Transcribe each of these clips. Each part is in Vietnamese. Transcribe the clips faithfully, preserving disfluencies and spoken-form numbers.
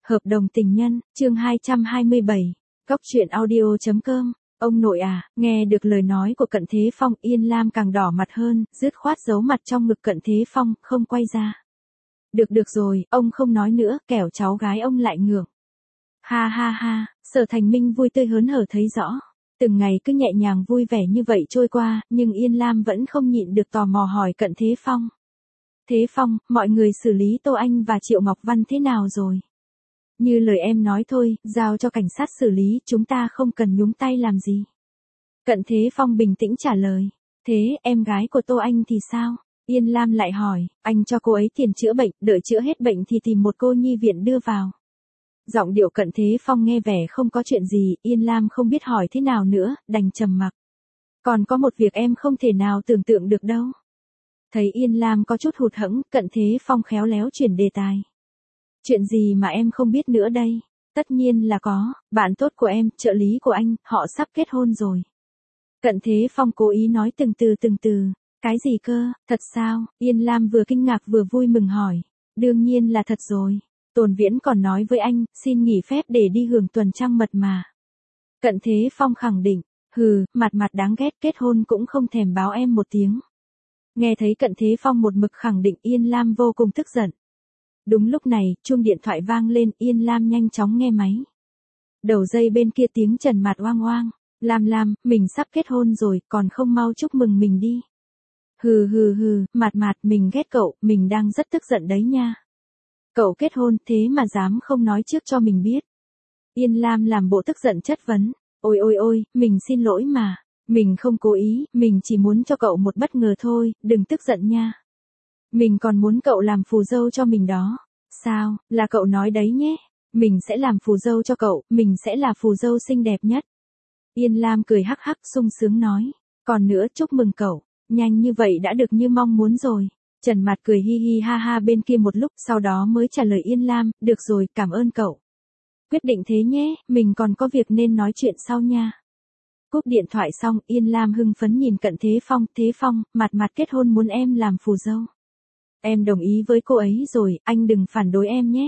Hợp đồng tình nhân, chương hai trăm hai mươi bảy, Cóc truyện audio chấm com. Ông nội à, nghe được lời nói của Cận Thế Phong, Yên Lam càng đỏ mặt hơn, dứt khoát giấu mặt trong ngực Cận Thế Phong, không quay ra. Được được rồi, ông không nói nữa, kẻo cháu gái ông lại ngượng. Ha ha ha, Sở Thành Minh vui tươi hớn hở thấy rõ. Từng ngày cứ nhẹ nhàng vui vẻ như vậy trôi qua, nhưng Yên Lam vẫn không nhịn được tò mò hỏi Cận Thế Phong. Thế Phong, mọi người xử lý Tô Anh và Triệu Ngọc Văn thế nào rồi? Như lời em nói thôi, giao cho cảnh sát xử lý, chúng ta không cần nhúng tay làm gì. Cận Thế Phong bình tĩnh trả lời. Thế, em gái của Tô Anh thì sao? Yên Lam lại hỏi, anh cho cô ấy tiền chữa bệnh, đợi chữa hết bệnh thì tìm một cô nhi viện đưa vào. Giọng điệu Cận Thế Phong nghe vẻ không có chuyện gì, Yên Lam không biết hỏi thế nào nữa, đành trầm mặc. Còn có một việc em không thể nào tưởng tượng được đâu. Thấy Yên Lam có chút hụt hẫng, Cận Thế Phong khéo léo chuyển đề tài. Chuyện gì mà em không biết nữa đây? Tất nhiên là có, bạn tốt của em, trợ lý của anh, họ sắp kết hôn rồi. Cận Thế Phong cố ý nói từng từ từng từ. Cái gì cơ, thật sao? Yên Lam vừa kinh ngạc vừa vui mừng hỏi. Đương nhiên là thật rồi. Tồn Viễn còn nói với anh, xin nghỉ phép để đi hưởng tuần trăng mật mà. Cận Thế Phong khẳng định, hừ, mặt mặt đáng ghét, kết hôn cũng không thèm báo em một tiếng. Nghe thấy Cận Thế Phong một mực khẳng định, Yên Lam vô cùng tức giận. Đúng lúc này, chuông điện thoại vang lên, Yên Lam nhanh chóng nghe máy. Đầu dây bên kia tiếng Trần Mạt oang oang. Lam Lam, mình sắp kết hôn rồi, còn không mau chúc mừng mình đi. Hừ hừ hừ, Mạt Mạt, mình ghét cậu, mình đang rất tức giận đấy nha. Cậu kết hôn thế mà dám không nói trước cho mình biết. Yên Lam làm bộ tức giận chất vấn. Ôi ôi ôi, mình xin lỗi mà. Mình không cố ý, mình chỉ muốn cho cậu một bất ngờ thôi, đừng tức giận nha. Mình còn muốn cậu làm phù dâu cho mình đó. Sao, là cậu nói đấy nhé. Mình sẽ làm phù dâu cho cậu, mình sẽ là phù dâu xinh đẹp nhất. Yên Lam cười hắc hắc sung sướng nói. Còn nữa, chúc mừng cậu. Nhanh như vậy đã được như mong muốn rồi. Trần Mạt cười hi hi ha ha bên kia một lúc, sau đó mới trả lời Yên Lam, được rồi, cảm ơn cậu. Quyết định thế nhé, mình còn có việc nên nói chuyện sau nha. Cúp điện thoại xong, Yên Lam hưng phấn nhìn Cận Thế Phong, Thế Phong, Mạt Mạt kết hôn muốn em làm phù dâu. Em đồng ý với cô ấy rồi, anh đừng phản đối em nhé.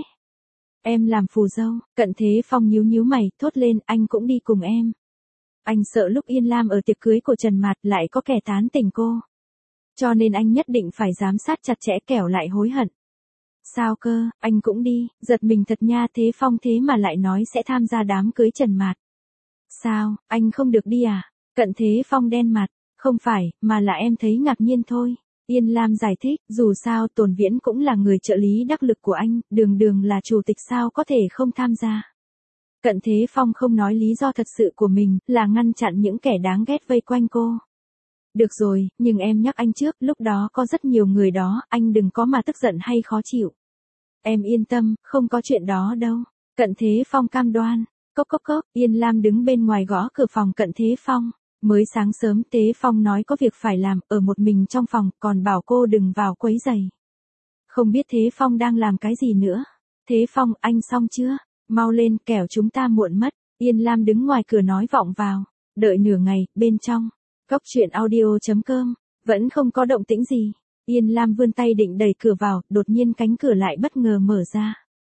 Em làm phù dâu, Cận Thế Phong nhíu nhíu mày, thốt lên, anh cũng đi cùng em. Anh sợ lúc Yên Lam ở tiệc cưới của Trần Mạt lại có kẻ tán tỉnh cô. Cho nên anh nhất định phải giám sát chặt chẽ kẻo lại hối hận. Sao cơ, anh cũng đi, giật mình thật nha. Thế Phong thế mà lại nói sẽ tham gia đám cưới Trần Mạt. Sao, anh không được đi à? Cận Thế Phong đen mặt, không phải, mà là em thấy ngạc nhiên thôi. Yên Lam giải thích, dù sao Tồn Viễn cũng là người trợ lý đắc lực của anh, đường đường là chủ tịch sao có thể không tham gia. Cận Thế Phong không nói lý do thật sự của mình, là ngăn chặn những kẻ đáng ghét vây quanh cô. Được rồi, nhưng em nhắc anh trước, lúc đó có rất nhiều người đó, anh đừng có mà tức giận hay khó chịu. Em yên tâm, không có chuyện đó đâu. Cận Thế Phong cam đoan. Cốc cốc cốc, Yên Lam đứng bên ngoài gõ cửa phòng Cận Thế Phong. Mới sáng sớm Thế Phong nói có việc phải làm, ở một mình trong phòng, còn bảo cô đừng vào quấy rầy. Không biết Thế Phong đang làm cái gì nữa. Thế Phong, anh xong chưa? Mau lên, kẻo chúng ta muộn mất. Yên Lam đứng ngoài cửa nói vọng vào. Đợi nửa ngày, bên trong. Cóc truyện audio chấm com. Vẫn không có động tĩnh gì. Yên Lam vươn tay định đẩy cửa vào, đột nhiên cánh cửa lại bất ngờ mở ra.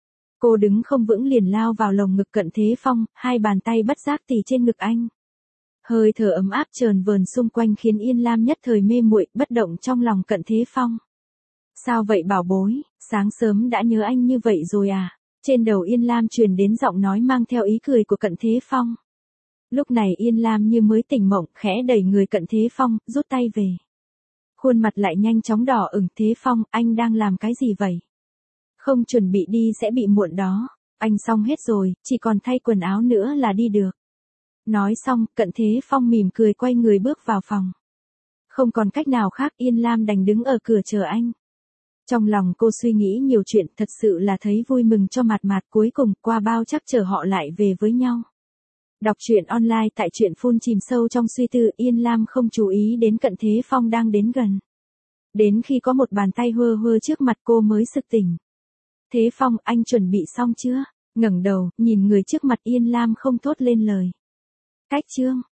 Cô đứng không vững liền lao vào lồng ngực Cận Thế Phong, hai bàn tay bất giác tì trên ngực anh. Hơi thở ấm áp trờn vờn xung quanh khiến Yên Lam nhất thời mê muội, bất động trong lòng Cận Thế Phong. Sao vậy bảo bối, sáng sớm đã nhớ anh như vậy rồi à? Trên đầu Yên Lam truyền đến giọng nói mang theo ý cười của Cận Thế Phong. Lúc này Yên Lam như mới tỉnh mộng, khẽ đẩy người Cận Thế Phong, rút tay về. Khuôn mặt lại nhanh chóng đỏ ửng. Thế Phong, anh đang làm cái gì vậy? Không chuẩn bị đi sẽ bị muộn đó. Anh xong hết rồi, chỉ còn thay quần áo nữa là đi được. Nói xong, Cận Thế Phong mỉm cười quay người bước vào phòng. Không còn cách nào khác, Yên Lam đành đứng ở cửa chờ anh. Trong lòng cô suy nghĩ nhiều chuyện, thật sự là thấy vui mừng cho Mạt Mạt, cuối cùng qua bao chắc chờ họ lại về với nhau. Đọc truyện online tại truyện phun chìm sâu trong suy tư, Yên Lam không chú ý đến Cận Thế Phong đang đến gần. Đến khi có một bàn tay hơ hơ trước mặt cô mới sực tỉnh. Thế Phong, anh chuẩn bị xong chưa? Ngẩng đầu, nhìn người trước mặt, Yên Lam không thốt lên lời. Cách chương.